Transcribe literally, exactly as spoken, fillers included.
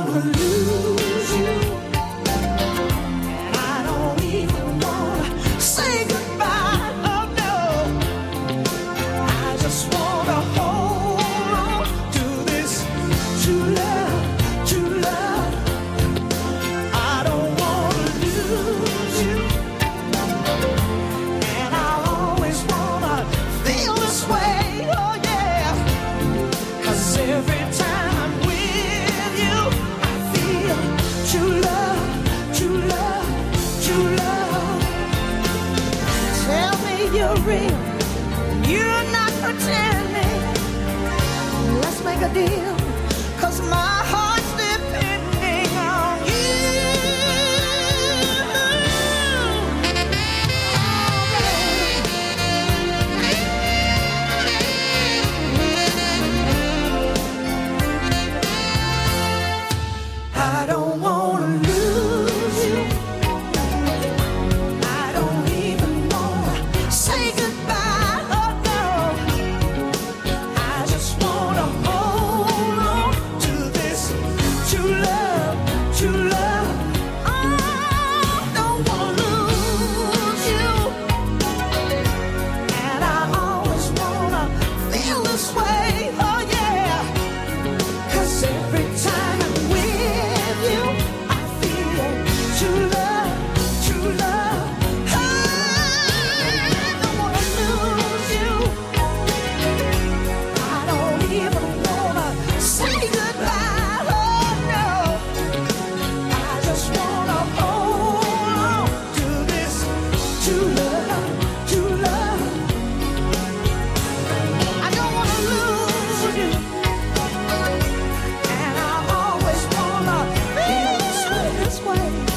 wanna lose you, and I don't even wanna say goodbye. Oh no, I just wanna hold on to this true love, true love. I don't wanna lose you, and I always wanna feel this way. Oh yeah, 'cause every time I'm with you, I feel true love, true love, true love. Tell me you're real, you're not pretending. Let's make a deal, 'cause my heart's depending on you. I don't wanna lose you, I don't even wanna say goodbye. Oh no, I just wanna hold on to this true love, true love. I don't wanna lose you, and I always wanna feel this way. Oh yeah, 'cause every time I'm with you, I feel true love, true love. I don't wanna lose you, I don't even wanna say goodbye. Oh no, I just wanna hold on to this true love, true love. I don't wanna lose you, and I always wanna feel this way, this way.